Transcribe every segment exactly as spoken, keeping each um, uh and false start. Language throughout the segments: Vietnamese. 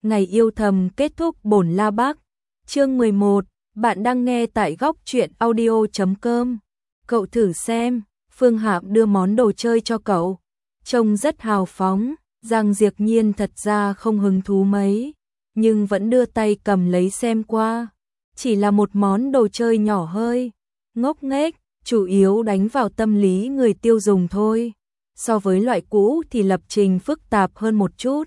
Ngày yêu thầm kết thúc bổn la bác. Chương mười một, bạn đang nghe tại góc truyện audio chấm com. Cậu thử xem, Phương Hạm đưa món đồ chơi cho cậu. Trông rất hào phóng, Giang Diệp Nhiên thật ra không hứng thú mấy, nhưng vẫn đưa tay cầm lấy xem qua. Chỉ là một món đồ chơi nhỏ hơi, ngốc nghếch, chủ yếu đánh vào tâm lý người tiêu dùng thôi. So với loại cũ thì lập trình phức tạp hơn một chút.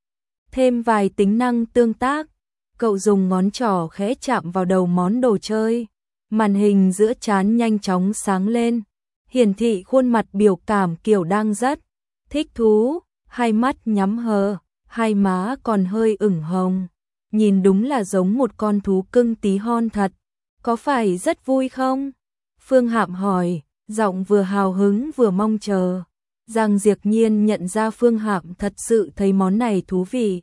Thêm vài tính năng tương tác, cậu dùng ngón trỏ khẽ chạm vào đầu món đồ chơi. Màn hình giữa trán nhanh chóng sáng lên, hiển thị khuôn mặt biểu cảm kiểu đang rất thích thú, hai mắt nhắm hờ, hai má còn hơi ửng hồng. Nhìn đúng là giống một con thú cưng tí hon thật. Có phải rất vui không? Phương Hạm hỏi, giọng vừa hào hứng vừa mong chờ. Giang Diệp Nhiên nhận ra Phương Hạm thật sự thấy món này thú vị,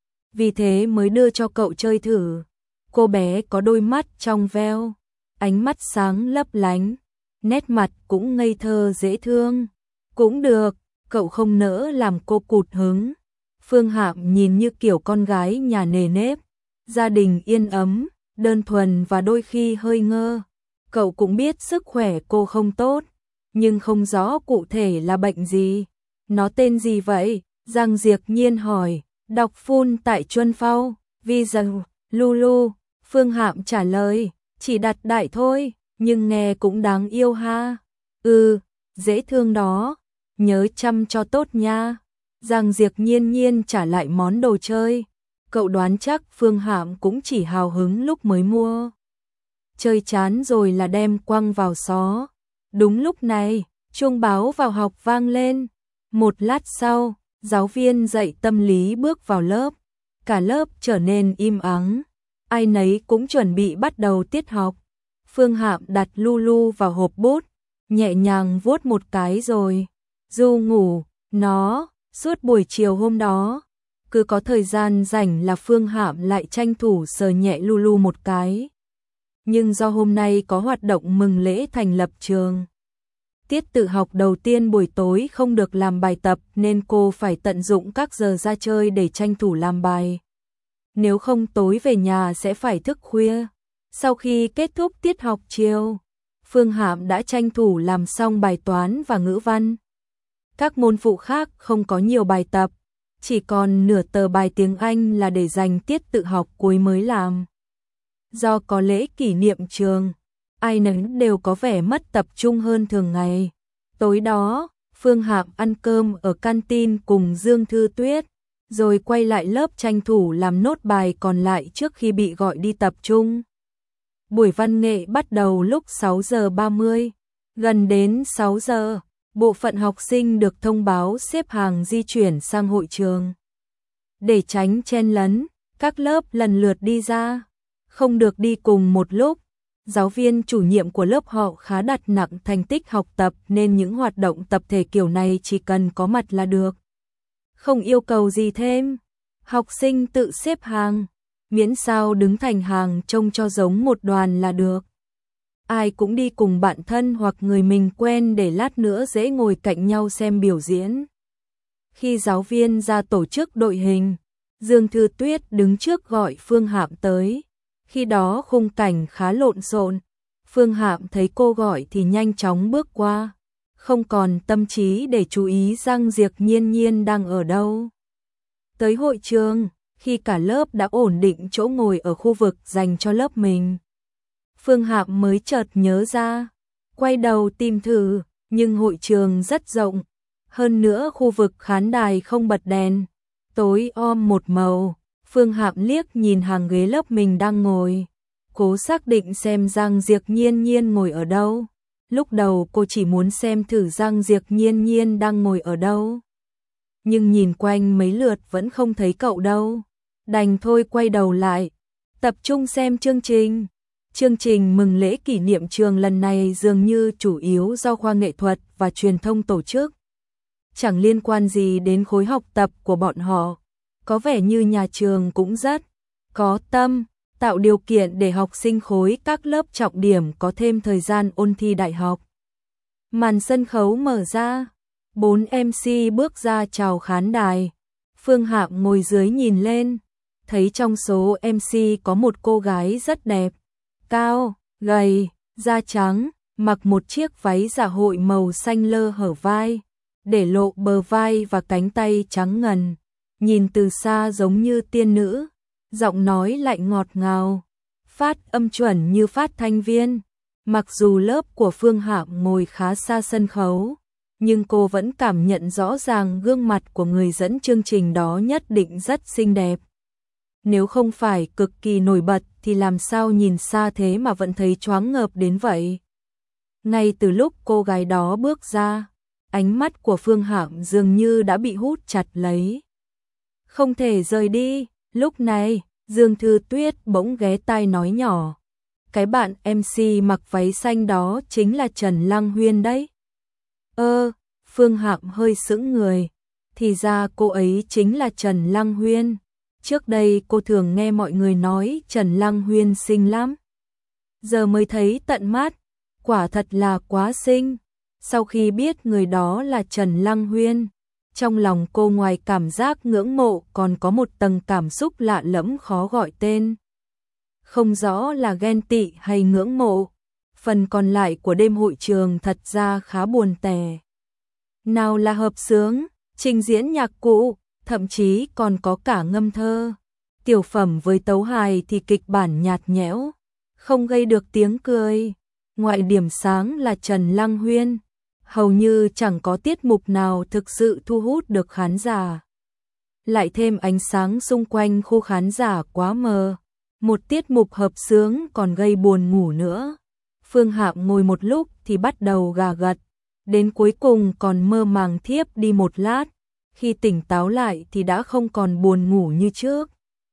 vì thế mới đưa cho cậu chơi thử. Cô bé có đôi mắt trong veo, ánh mắt sáng lấp lánh, nét mặt cũng ngây thơ dễ thương. Cũng được, cậu không nỡ làm cô cụt hứng. Phương Hạm nhìn như kiểu con gái nhà nề nếp, gia đình yên ấm, đơn thuần và đôi khi hơi ngơ. Cậu cũng biết sức khỏe cô không tốt, nhưng không rõ cụ thể là bệnh gì. Nó tên gì vậy? Giang Diệp Nhiên hỏi. Đọc phun tại Chuân Phao, Visa, Lulu. Phương Hạm trả lời, chỉ đặt đại thôi, nhưng nghe cũng đáng yêu ha. Ừ, dễ thương đó, nhớ chăm cho tốt nha. Giang Diệp Nhiên nhiên trả lại món đồ chơi. Cậu đoán chắc Phương Hạm cũng chỉ hào hứng lúc mới mua, chơi chán rồi là đem quăng vào xó. Đúng lúc này, chuông báo vào học vang lên. Một lát sau, giáo viên dạy tâm lý bước vào lớp. Cả lớp trở nên im ắng, ai nấy cũng chuẩn bị bắt đầu tiết học. Phương Hạm đặt Lulu vào hộp bút, nhẹ nhàng vuốt một cái rồi du ngủ. Nó, suốt buổi chiều hôm đó, cứ có thời gian rảnh là Phương Hạm lại tranh thủ sờ nhẹ Lulu một cái. Nhưng do hôm nay có hoạt động mừng lễ thành lập trường, tiết tự học đầu tiên buổi tối không được làm bài tập nên cô phải tận dụng các giờ ra chơi để tranh thủ làm bài. Nếu không tối về nhà sẽ phải thức khuya. Sau khi kết thúc tiết học chiều, Phương Hạm đã tranh thủ làm xong bài toán và ngữ văn. Các môn phụ khác không có nhiều bài tập, chỉ còn nửa tờ bài tiếng Anh là để dành tiết tự học cuối mới làm. Do có lễ kỷ niệm trường, ai nấy đều có vẻ mất tập trung hơn thường ngày. Tối đó, Phương Hạm ăn cơm ở canteen cùng Dương Thư Tuyết, rồi quay lại lớp tranh thủ làm nốt bài còn lại trước khi bị gọi đi tập trung. Buổi văn nghệ bắt đầu lúc sáu giờ ba mươi. Gần đến sáu giờ, bộ phận học sinh được thông báo xếp hàng di chuyển sang hội trường. Để tránh chen lấn, các lớp lần lượt đi ra, không được đi cùng một lúc. Giáo viên chủ nhiệm của lớp họ khá đặt nặng thành tích học tập nên những hoạt động tập thể kiểu này chỉ cần có mặt là được, không yêu cầu gì thêm. Học sinh tự xếp hàng, miễn sao đứng thành hàng trông cho giống một đoàn là được. Ai cũng đi cùng bạn thân hoặc người mình quen để lát nữa dễ ngồi cạnh nhau xem biểu diễn. Khi giáo viên ra tổ chức đội hình, Dương Thư Tuyết đứng trước gọi Phương Hạm tới. Khi đó khung cảnh khá lộn xộn, Phương Hạm thấy cô gọi thì nhanh chóng bước qua, không còn tâm trí để chú ý Giang Diệp Nhiên nhiên đang ở đâu. Tới hội trường, khi cả lớp đã ổn định chỗ ngồi ở khu vực dành cho lớp mình, Phương Hạm mới chợt nhớ ra, quay đầu tìm thử, nhưng hội trường rất rộng, hơn nữa khu vực khán đài không bật đèn, tối om một màu. Phương Hạm liếc nhìn hàng ghế lớp mình đang ngồi, cố xác định xem Giang Diệp Nhiên nhiên ngồi ở đâu. Lúc đầu cô chỉ muốn xem thử Giang Diệp Nhiên nhiên đang ngồi ở đâu, nhưng nhìn quanh mấy lượt vẫn không thấy cậu đâu. Đành thôi quay đầu lại, tập trung xem chương trình. Chương trình mừng lễ kỷ niệm trường lần này dường như chủ yếu do khoa nghệ thuật và truyền thông tổ chức, chẳng liên quan gì đến khối học tập của bọn họ. Có vẻ như nhà trường cũng rất có tâm, tạo điều kiện để học sinh khối các lớp trọng điểm có thêm thời gian ôn thi đại học. Màn sân khấu mở ra, bốn em xê bước ra chào khán đài. Phương Hạm ngồi dưới nhìn lên, thấy trong số em xê có một cô gái rất đẹp, cao, gầy, da trắng, mặc một chiếc váy dạ hội màu xanh lơ hở vai, để lộ bờ vai và cánh tay trắng ngần, nhìn từ xa giống như tiên nữ, giọng nói lại ngọt ngào, phát âm chuẩn như phát thanh viên. Mặc dù lớp của Phương Hạm ngồi khá xa sân khấu, nhưng cô vẫn cảm nhận rõ ràng gương mặt của người dẫn chương trình đó nhất định rất xinh đẹp. Nếu không phải cực kỳ nổi bật thì làm sao nhìn xa thế mà vẫn thấy choáng ngợp đến vậy. Ngay từ lúc cô gái đó bước ra, ánh mắt của Phương Hạm dường như đã bị hút chặt lấy. Không thể rời đi. Lúc này, Dương Thư Tuyết bỗng ghé tai nói nhỏ. Cái bạn em xê mặc váy xanh đó chính là Trần Lăng Huyên đấy. Ơ, Phương Hạm hơi sững người. Thì ra cô ấy chính là Trần Lăng Huyên. Trước đây cô thường nghe mọi người nói Trần Lăng Huyên xinh lắm. Giờ mới thấy tận mắt, quả thật là quá xinh. Sau khi biết người đó là Trần Lăng Huyên, trong lòng cô ngoài cảm giác ngưỡng mộ còn có một tầng cảm xúc lạ lẫm khó gọi tên. Không rõ là ghen tị hay ngưỡng mộ. Phần còn lại của đêm hội trường thật ra khá buồn tẻ. Nào là hợp xướng, trình diễn nhạc cụ, thậm chí còn có cả ngâm thơ. Tiểu phẩm với tấu hài thì kịch bản nhạt nhẽo, không gây được tiếng cười. Ngoại điểm sáng là Trần Lăng Huyên, hầu như chẳng có tiết mục nào thực sự thu hút được khán giả. Lại thêm ánh sáng xung quanh khu khán giả quá mờ, một tiết mục hợp xướng còn gây buồn ngủ nữa. Phương Hạm ngồi một lúc thì bắt đầu gà gật, đến cuối cùng còn mơ màng thiếp đi một lát, khi tỉnh táo lại thì đã không còn buồn ngủ như trước.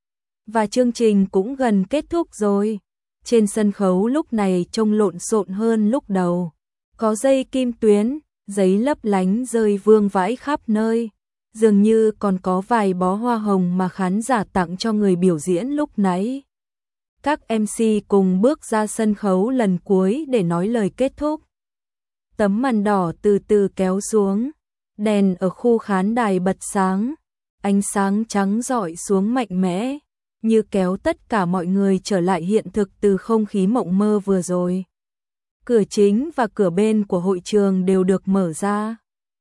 Và chương trình cũng gần kết thúc rồi. Trên sân khấu lúc này trông lộn xộn hơn lúc đầu. Có dây kim tuyến, giấy lấp lánh rơi vương vãi khắp nơi. Dường như còn có vài bó hoa hồng mà khán giả tặng cho người biểu diễn lúc nãy. Các em xê cùng bước ra sân khấu lần cuối để nói lời kết thúc. Tấm màn đỏ từ từ kéo xuống, đèn ở khu khán đài bật sáng, ánh sáng trắng rọi xuống mạnh mẽ, như kéo tất cả mọi người trở lại hiện thực từ không khí mộng mơ vừa rồi. Cửa chính và cửa bên của hội trường đều được mở ra.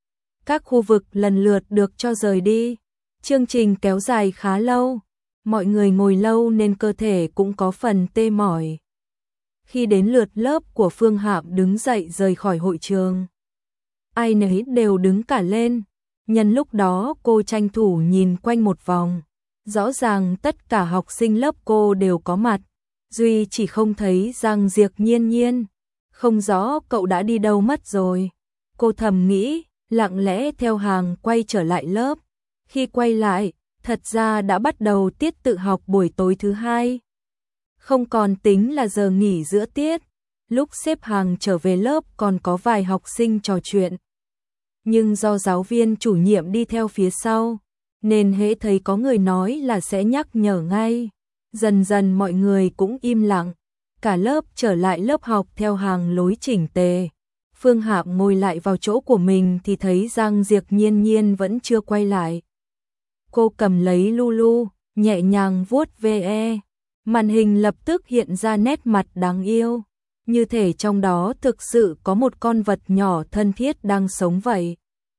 Các khu vực lần lượt được cho rời đi. Chương trình kéo dài khá lâu, mọi người ngồi lâu nên cơ thể cũng có phần tê mỏi. Khi đến lượt lớp của Phương Hạm đứng dậy rời khỏi hội trường, ai nấy đều đứng cả lên. Nhân lúc đó cô tranh thủ nhìn quanh một vòng. Rõ ràng tất cả học sinh lớp cô đều có mặt, duy chỉ không thấy Giang Diệp Nhiên Nhiên. Không rõ cậu đã đi đâu mất rồi. Cô thầm nghĩ, lặng lẽ theo hàng quay trở lại lớp. Khi quay lại, thật ra đã bắt đầu tiết tự học buổi tối thứ hai. Không còn tính là giờ nghỉ giữa tiết. Lúc xếp hàng trở về lớp còn có vài học sinh trò chuyện. Nhưng do giáo viên chủ nhiệm đi theo phía sau, nên hễ thấy có người nói là sẽ nhắc nhở ngay. Dần dần mọi người cũng im lặng, cả lớp trở lại lớp học theo hàng lối chỉnh tề. Phương Hạm ngồi lại vào chỗ của mình thì thấy Giang Diệp Nhiên Nhiên vẫn chưa quay lại. Cô cầm lấy Lulu, nhẹ nhàng vuốt ve, màn hình lập tức hiện ra nét mặt đáng yêu, như thể trong đó thực sự có một con vật nhỏ thân thiết đang sống vậy.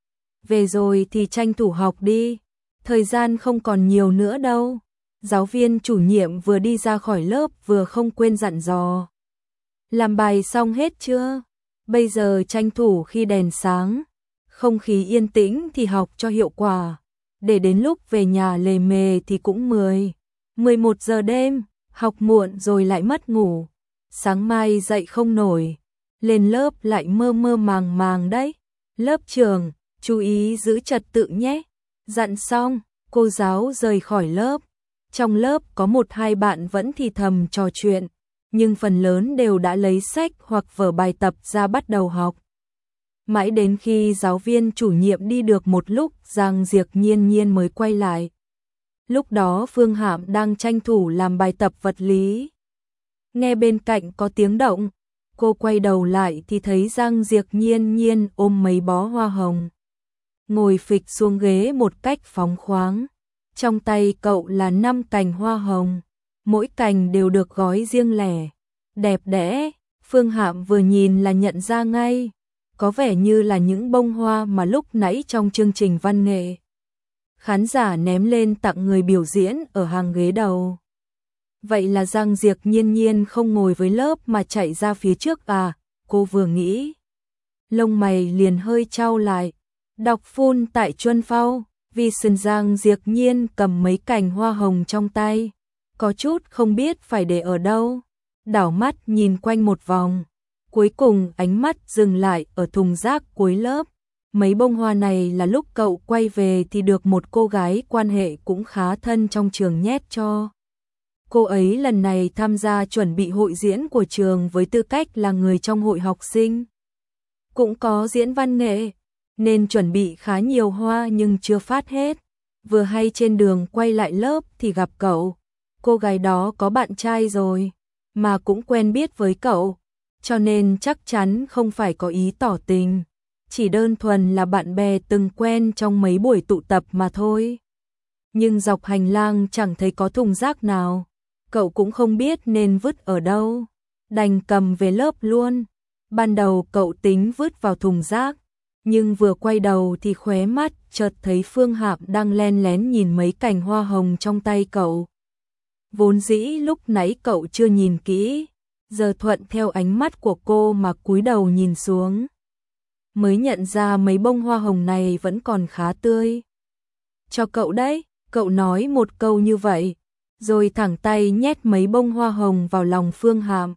Về rồi thì tranh thủ học đi. Thời gian không còn nhiều nữa đâu. Giáo viên chủ nhiệm vừa đi ra khỏi lớp vừa không quên dặn dò. Làm bài xong hết chưa? Bây giờ tranh thủ khi đèn sáng, không khí yên tĩnh thì học cho hiệu quả. Để đến lúc về nhà lề mề thì cũng mười, mười một giờ đêm, học muộn rồi lại mất ngủ. Sáng mai dậy không nổi, lên lớp lại mơ mơ màng màng đấy. Lớp trưởng, chú ý giữ trật tự nhé. Dặn xong, cô giáo rời khỏi lớp. Trong lớp có một hai bạn vẫn thì thầm trò chuyện, nhưng phần lớn đều đã lấy sách hoặc vở bài tập ra bắt đầu học. Mãi đến khi giáo viên chủ nhiệm đi được một lúc, Giang Diệp Nhiên Nhiên mới quay lại. Lúc đó Phương Hạm đang tranh thủ làm bài tập vật lý. Nghe bên cạnh có tiếng động, cô quay đầu lại thì thấy Giang Diệp Nhiên Nhiên ôm mấy bó hoa hồng, ngồi phịch xuống ghế một cách phóng khoáng. Trong tay cậu là năm cành hoa hồng, mỗi cành đều được gói riêng lẻ, đẹp đẽ. Phương Hạm vừa nhìn là nhận ra ngay, có vẻ như là những bông hoa mà lúc nãy trong chương trình văn nghệ khán giả ném lên tặng người biểu diễn ở hàng ghế đầu. Vậy là Giang Diệc Nhiên nhiên không ngồi với lớp mà chạy ra phía trước à, cô vừa nghĩ. Lông mày liền hơi chau lại, đọc phun tại Chuân Phao, vì sân Giang Diệc Nhiên cầm mấy cành hoa hồng trong tay, có chút không biết phải để ở đâu, đảo mắt nhìn quanh một vòng, cuối cùng ánh mắt dừng lại ở thùng rác cuối lớp. Mấy bông hoa này là lúc cậu quay về thì được một cô gái quan hệ cũng khá thân trong trường nhét cho. Cô ấy lần này tham gia chuẩn bị hội diễn của trường với tư cách là người trong hội học sinh. Cũng có diễn văn nghệ, nên chuẩn bị khá nhiều hoa nhưng chưa phát hết. Vừa hay trên đường quay lại lớp thì gặp cậu. Cô gái đó có bạn trai rồi, mà cũng quen biết với cậu, cho nên chắc chắn không phải có ý tỏ tình. Chỉ đơn thuần là bạn bè từng quen trong mấy buổi tụ tập mà thôi. Nhưng dọc hành lang chẳng thấy có thùng rác nào, cậu cũng không biết nên vứt ở đâu, đành cầm về lớp luôn. Ban đầu cậu tính vứt vào thùng rác, nhưng vừa quay đầu thì khóe mắt chợt thấy Phương Hạm đang len lén nhìn mấy cành hoa hồng trong tay cậu. Vốn dĩ lúc nãy cậu chưa nhìn kỹ, giờ thuận theo ánh mắt của cô mà cúi đầu nhìn xuống, mới nhận ra mấy bông hoa hồng này vẫn còn khá tươi. Cho cậu đấy, cậu nói một câu như vậy, rồi thẳng tay nhét mấy bông hoa hồng vào lòng Phương Hạm.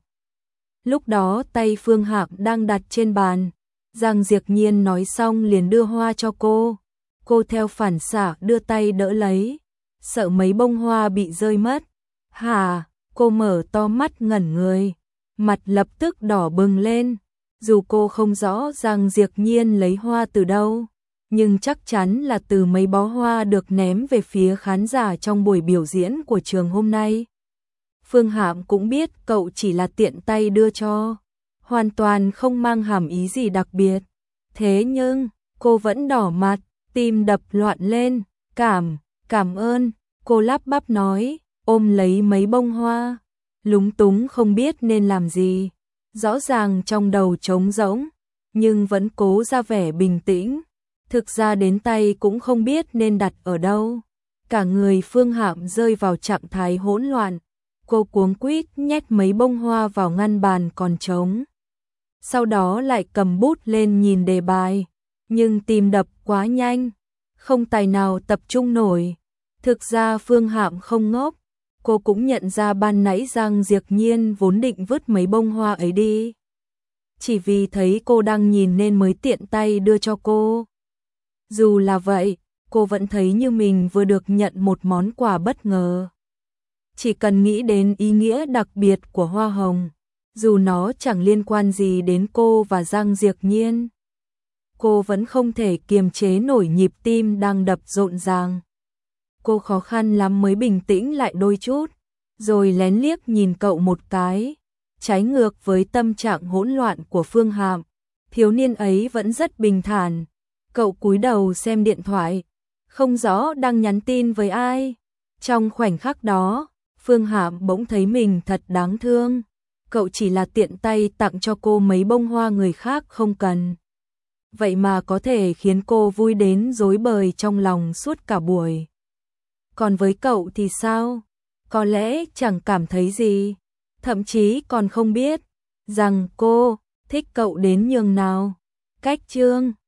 Lúc đó tay Phương Hạm đang đặt trên bàn, Giang Diệc Nhiên nói xong liền đưa hoa cho cô. Cô theo phản xạ đưa tay đỡ lấy, sợ mấy bông hoa bị rơi mất. Hả? Cô mở to mắt ngẩn người, mặt lập tức đỏ bừng lên. Dù cô không rõ Giang Diệc Nhiên lấy hoa từ đâu, nhưng chắc chắn là từ mấy bó hoa được ném về phía khán giả trong buổi biểu diễn của trường hôm nay. Phương Hạm cũng biết cậu chỉ là tiện tay đưa cho, hoàn toàn không mang hàm ý gì đặc biệt. Thế nhưng, cô vẫn đỏ mặt, tim đập loạn lên. Cảm, cảm ơn, cô lắp bắp nói, ôm lấy mấy bông hoa, lúng túng không biết nên làm gì. Rõ ràng trong đầu trống rỗng, nhưng vẫn cố ra vẻ bình tĩnh. Thực ra đến tay cũng không biết nên đặt ở đâu. Cả người Phương Hạm rơi vào trạng thái hỗn loạn. Cô cuống quýt nhét mấy bông hoa vào ngăn bàn còn trống. Sau đó lại cầm bút lên nhìn đề bài, nhưng tim đập quá nhanh, không tài nào tập trung nổi. Thực ra Phương Hạm không ngốc, cô cũng nhận ra ban nãy Giang Diệc Nhiên vốn định vứt mấy bông hoa ấy đi. Chỉ vì thấy cô đang nhìn nên mới tiện tay đưa cho cô. Dù là vậy, cô vẫn thấy như mình vừa được nhận một món quà bất ngờ. Chỉ cần nghĩ đến ý nghĩa đặc biệt của hoa hồng, dù nó chẳng liên quan gì đến cô và Giang Diệc Nhiên, cô vẫn không thể kiềm chế nổi nhịp tim đang đập rộn ràng. Cô khó khăn lắm mới bình tĩnh lại đôi chút, rồi lén liếc nhìn cậu một cái. Trái ngược với tâm trạng hỗn loạn của Phương Hạm, thiếu niên ấy vẫn rất bình thản. Cậu cúi đầu xem điện thoại, không rõ đang nhắn tin với ai. Trong khoảnh khắc đó, Phương Hạm bỗng thấy mình thật đáng thương. Cậu chỉ là tiện tay tặng cho cô mấy bông hoa người khác không cần. Vậy mà có thể khiến cô vui đến rối bời trong lòng suốt cả buổi. Còn với cậu thì sao? Có lẽ chẳng cảm thấy gì, thậm chí còn không biết rằng cô thích cậu đến nhường nào. Cách chương